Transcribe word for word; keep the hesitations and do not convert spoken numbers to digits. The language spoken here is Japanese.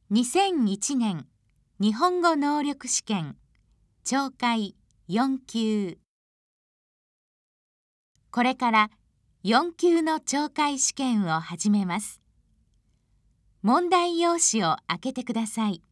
にせんいちねん日本語能力試験懲戒よん級。これからよん級の懲戒試験を始めます。問題用紙を開けてください。